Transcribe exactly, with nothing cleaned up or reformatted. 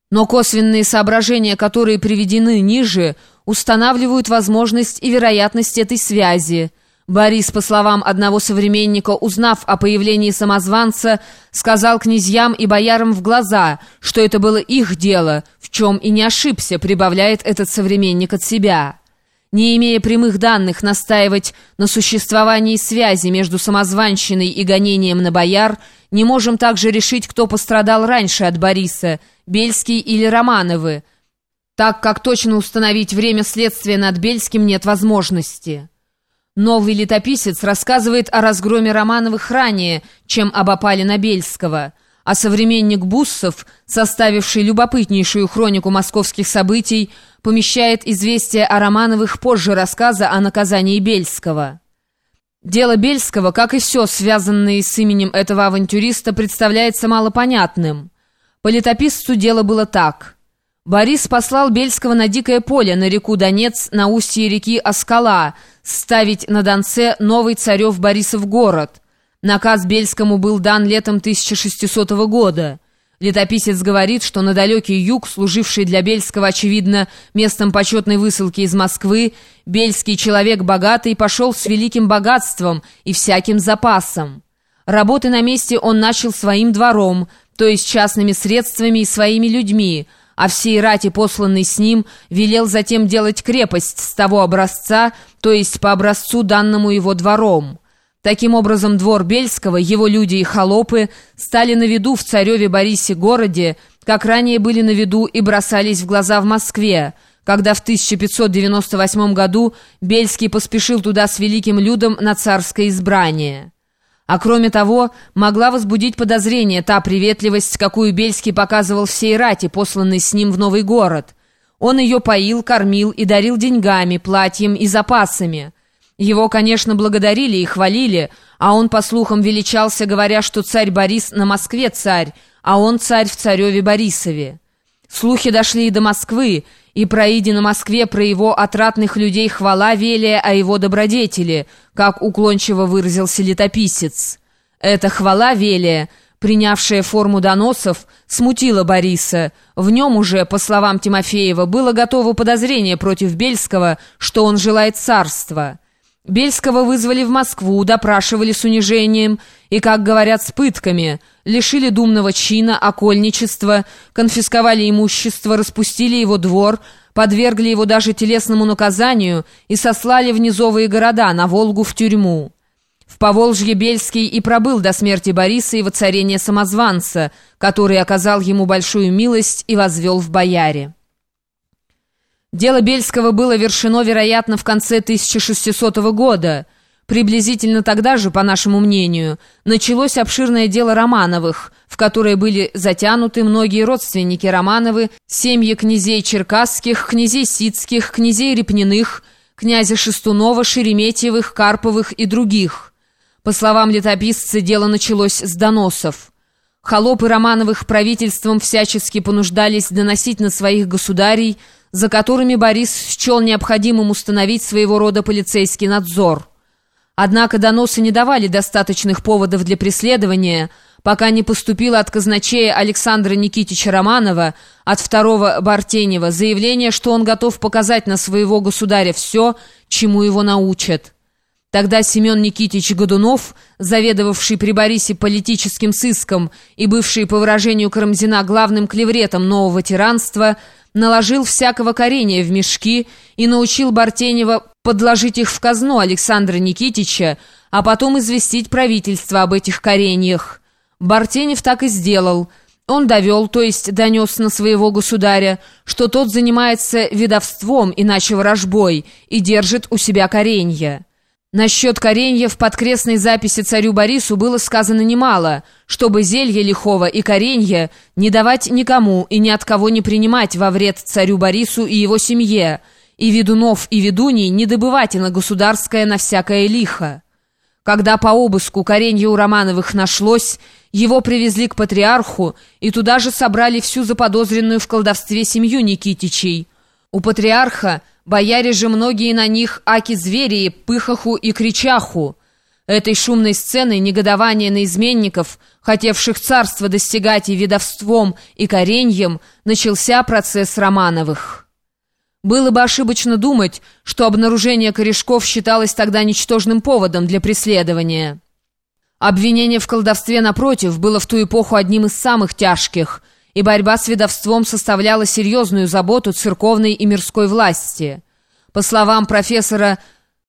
Но косвенные соображения, которые приведены ниже, устанавливают возможность и вероятность этой связи. Борис, по словам одного современника, узнав о появлении самозванца, сказал князьям и боярам в глаза, что это было их дело, в чем и не ошибся, прибавляет этот современник от себя. Не имея прямых данных настаивать на существовании связи между самозванщиной и гонением на бояр, не можем также решить, кто пострадал раньше от Бориса, Бельский или Романовы, так как точно установить время следствия над Бельским нет возможности. Новый летописец рассказывает о разгроме Романовых ранее, чем об опале на Бельского, а современник Буссов, составивший любопытнейшую хронику московских событий, помещает известие о Романовых позже рассказа о наказании Бельского. Дело Бельского, как и все, связанное с именем этого авантюриста, представляется малопонятным. По летописцу дело было так. Борис послал Бельского на дикое поле, на реку Донец, на устье реки Оскала, ставить на Донце новый царев Борисов город. Наказ Бельскому был дан летом тысяча шестисотого года. Летописец говорит, что на далекий юг, служивший для Бельского, очевидно, местом почетной высылки из Москвы, бельский человек богатый пошел с великим богатством и всяким запасом. Работы на месте он начал своим двором, то есть частными средствами и своими людьми, а всей рати, посланной с ним, велел затем делать крепость с того образца, то есть по образцу, данному его двором. Таким образом, двор Бельского, его люди и холопы стали на виду в цареве Борисе городе, как ранее были на виду и бросались в глаза в Москве, когда в тысяча пятьсот девяносто восьмом году Бельский поспешил туда с великим людом на царское избрание. А кроме того, могла возбудить подозрение та приветливость, какую Бельский показывал всей рати, посланной с ним в новый город. Он ее поил, кормил и дарил деньгами, платьем и запасами. Его, конечно, благодарили и хвалили, а он, по слухам, величался, говоря, что царь Борис на Москве царь, а он царь в цареве Борисове. Слухи дошли и до Москвы, и проиди на Москве про его отратных людей хвала велия о его добродетели, как уклончиво выразился летописец. Эта хвала велия, принявшая форму доносов, смутила Бориса. В нем уже, по словам Тимофеева, было готово подозрение против Бельского, что он желает царства. Бельского вызвали в Москву, допрашивали с унижением и, как говорят, с пытками, лишили думного чина, окольничества, конфисковали имущество, распустили его двор, подвергли его даже телесному наказанию и сослали в низовые города, на Волгу, в тюрьму. В Поволжье Бельский и пробыл до смерти Бориса и воцарения самозванца, который оказал ему большую милость и возвел в бояре. Дело Бельского было вершено, вероятно, в конце тысяча шестисотого года. Приблизительно тогда же, по нашему мнению, началось обширное дело Романовых, в которое были затянуты многие родственники Романовы, семьи князей Черкасских, князей Сицких, князей Репниных, князя Шестунова, Шереметьевых, Карповых и других. По словам летописца, дело началось с доносов. Холопы Романовых правительством всячески понуждались доносить на своих государей, за которыми Борис счел необходимым установить своего рода полицейский надзор. Однако доносы не давали достаточных поводов для преследования, пока не поступило от казначея Александра Никитича Романова, от второго Бартенева, заявление, что он готов показать на своего государя все, чему его научат. Тогда Семен Никитич Годунов, заведовавший при Борисе политическим сыском и бывший, по выражению Карамзина, главным клевретом нового тиранства, наложил всякого коренья в мешки и научил Бартенева подложить их в казну Александра Никитича, а потом известить правительство об этих кореньях. Бартенев так и сделал. Он довел, то есть донес на своего государя, что тот занимается ведовством, иначе ворожбой, и держит у себя коренья. Насчет коренья в подкрестной записи царю Борису было сказано немало, чтобы зелье лихого и коренья не давать никому и ни от кого не принимать во вред царю Борису и его семье, и ведунов и ведуней не добывать и на государское на всякое лихо. Когда по обыску коренья у Романовых нашлось, его привезли к патриарху, и туда же собрали всю заподозренную в колдовстве семью Никитичей. У патриарха бояре же многие на них аки звери, пыхаху и кричаху. Этой шумной сценой негодование на изменников, хотевших царства достигать и ведовством, и кореньем, начался процесс Романовых. Было бы ошибочно думать, что обнаружение корешков считалось тогда ничтожным поводом для преследования. Обвинение в колдовстве, напротив, было в ту эпоху одним из самых тяжких, и борьба с ведовством составляла серьезную заботу церковной и мирской власти. По словам профессора